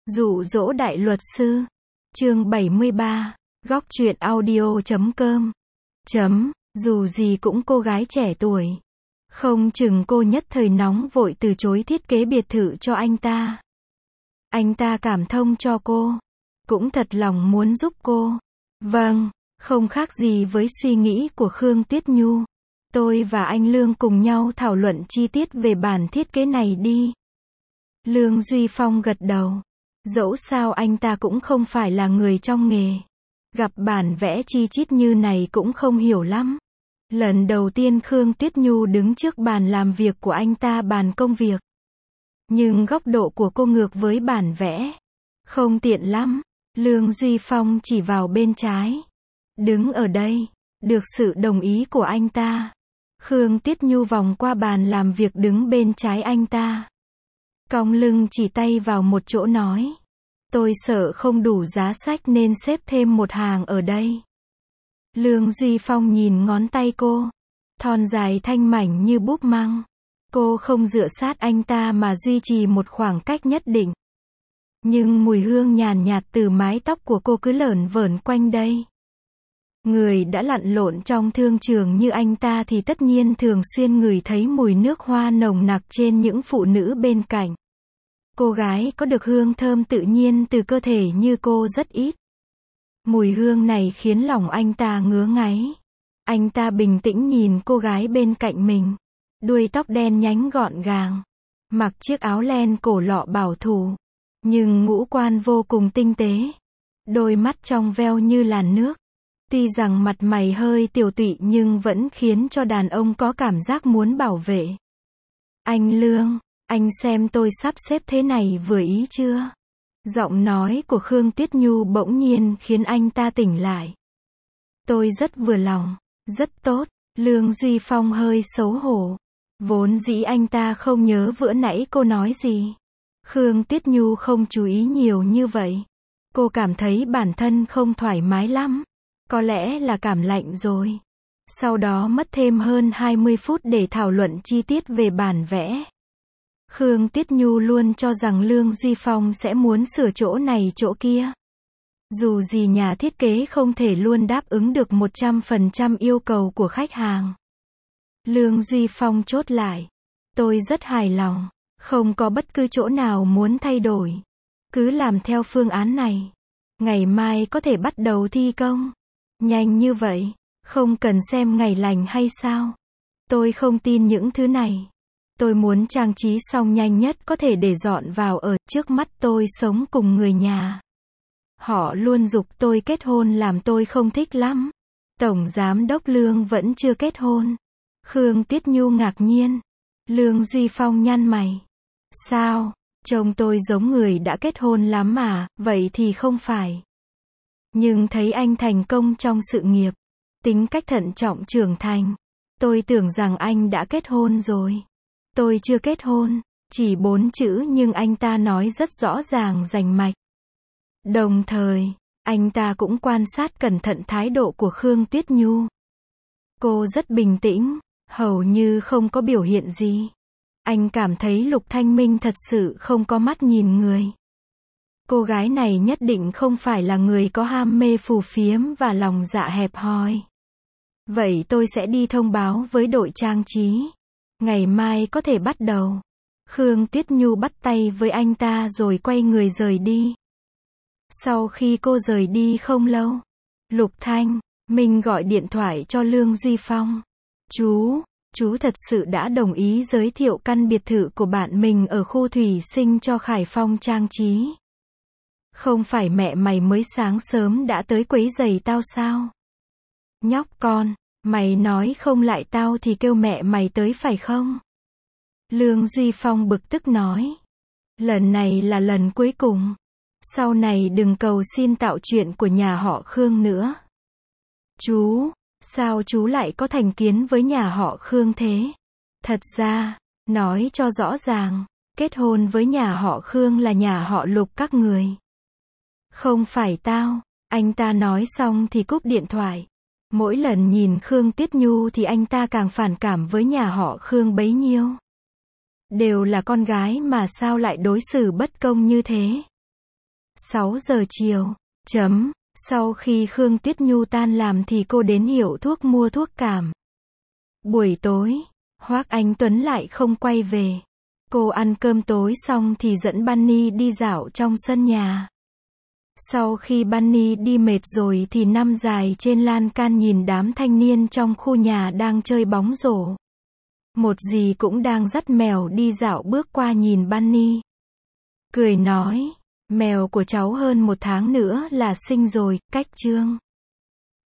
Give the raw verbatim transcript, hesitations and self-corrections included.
Dụ dỗ đại luật sư. Chương bảy mươi ba. Góc truyện audio chấm com. Chấm, dù gì cũng cô gái trẻ tuổi. Không chừng cô nhất thời nóng vội từ chối thiết kế biệt thự cho anh ta. Anh ta cảm thông cho cô. Cũng thật lòng muốn giúp cô. Vâng, không khác gì với suy nghĩ của Khương Tuyết Nhu. Tôi và anh Lương cùng nhau thảo luận chi tiết về bản thiết kế này đi. Lương Duy Phong gật đầu. Dẫu sao anh ta cũng không phải là người trong nghề. Gặp bản vẽ chi chít như này cũng không hiểu lắm. Lần đầu tiên Khương Tuyết Nhu đứng trước bàn làm việc của anh ta bàn công việc. Nhưng góc độ của cô ngược với bản vẽ. Không tiện lắm. Lương Duy Phong chỉ vào bên trái. Đứng ở đây. Được sự đồng ý của anh ta. Khương Tuyết Nhu vòng qua bàn làm việc đứng bên trái anh ta. Cong lưng chỉ tay vào một chỗ nói. Tôi sợ không đủ giá sách nên xếp thêm một hàng ở đây. Lương Duy Phong nhìn ngón tay cô. Thon dài thanh mảnh như búp măng. Cô không dựa sát anh ta mà duy trì một khoảng cách nhất định. Nhưng mùi hương nhàn nhạt từ mái tóc của cô cứ lởn vởn quanh đây. Người đã lặn lộn trong thương trường như anh ta thì tất nhiên thường xuyên ngửi thấy mùi nước hoa nồng nặc trên những phụ nữ bên cạnh. Cô gái có được hương thơm tự nhiên từ cơ thể như cô rất ít. Mùi hương này khiến lòng anh ta ngứa ngáy. Anh ta bình tĩnh nhìn cô gái bên cạnh mình. Đuôi tóc đen nhánh gọn gàng. Mặc chiếc áo len cổ lọ bảo thủ. Nhưng ngũ quan vô cùng tinh tế. Đôi mắt trong veo như làn nước. Tuy rằng mặt mày hơi tiều tụy nhưng vẫn khiến cho đàn ông có cảm giác muốn bảo vệ. Anh Lương, anh xem tôi sắp xếp thế này vừa ý chưa? Giọng nói của Khương Tuyết Nhu bỗng nhiên khiến anh ta tỉnh lại. Tôi rất vừa lòng, rất tốt. Lương Duy Phong hơi xấu hổ. Vốn dĩ anh ta không nhớ vừa nãy cô nói gì. Khương Tuyết Nhu không chú ý nhiều như vậy. Cô cảm thấy bản thân không thoải mái lắm. Có lẽ là cảm lạnh rồi. Sau đó mất thêm hơn hai mươi phút để thảo luận chi tiết về bản vẽ. Khương Tuyết Nhu luôn cho rằng Lương Duy Phong sẽ muốn sửa chỗ này chỗ kia. Dù gì nhà thiết kế không thể luôn đáp ứng được một trăm phần trăm yêu cầu của khách hàng. Lương Duy Phong chốt lại. Tôi rất hài lòng. Không có bất cứ chỗ nào muốn thay đổi. Cứ làm theo phương án này. Ngày mai có thể bắt đầu thi công. Nhanh như vậy. Không cần xem ngày lành hay sao? Tôi không tin những thứ này. Tôi muốn trang trí xong nhanh nhất có thể để dọn vào ở. Trước mắt tôi sống cùng người nhà. Họ luôn giục tôi kết hôn làm tôi không thích lắm. Tổng giám đốc Lương vẫn chưa kết hôn. Khương Tuyết Nhu ngạc nhiên. Lương Duy Phong nhăn mày. Sao? Chồng tôi giống người đã kết hôn lắm mà, vậy thì không phải. Nhưng thấy anh thành công trong sự nghiệp. Tính cách thận trọng trưởng thành. Tôi tưởng rằng anh đã kết hôn rồi. Tôi chưa kết hôn. Chỉ bốn chữ nhưng anh ta nói rất rõ ràng rành mạch. Đồng thời, anh ta cũng quan sát cẩn thận thái độ của Khương Tuyết Nhu. Cô rất bình tĩnh, hầu như không có biểu hiện gì. Anh cảm thấy Lục Thanh Minh thật sự không có mắt nhìn người. Cô gái này nhất định không phải là người có ham mê phù phiếm và lòng dạ hẹp hòi. Vậy tôi sẽ đi thông báo với đội trang trí. Ngày mai có thể bắt đầu. Khương Tuyết Nhu bắt tay với anh ta rồi quay người rời đi. Sau khi cô rời đi không lâu, Lục Thanh Minh gọi điện thoại cho Lương Duy Phong. Chú, chú thật sự đã đồng ý giới thiệu căn biệt thự của bạn mình ở khu Thủy Sinh cho Khải Phong trang trí. Không phải mẹ mày mới sáng sớm đã tới quấy rầy tao sao? Nhóc con, mày nói không lại tao thì kêu mẹ mày tới phải không? Lương Duy Phong bực tức nói. Lần này là lần cuối cùng. Sau này đừng cầu xin tạo chuyện của nhà họ Khương nữa. Chú, sao chú lại có thành kiến với nhà họ Khương thế? Thật ra, nói cho rõ ràng, kết hôn với nhà họ Khương là nhà họ Lục các người. Không phải tao. Anh ta nói xong thì cúp điện thoại. Mỗi lần nhìn Khương Tuyết Nhu thì anh ta càng phản cảm với nhà họ Khương bấy nhiêu. Đều là con gái mà sao lại đối xử bất công như thế? sáu giờ chiều. Chấm. Sau khi Khương Tuyết Nhu tan làm thì cô đến hiệu thuốc mua thuốc cảm. Buổi tối, Hoác Anh Tuấn lại không quay về. Cô ăn cơm tối xong thì dẫn Bunny đi dạo trong sân nhà. Sau khi Bunny đi mệt rồi thì nằm dài trên lan can nhìn đám thanh niên trong khu nhà đang chơi bóng rổ. Một dì cũng đang dắt mèo đi dạo bước qua nhìn Bunny. Cười nói, mèo của cháu hơn một tháng nữa là sinh rồi, cách chương.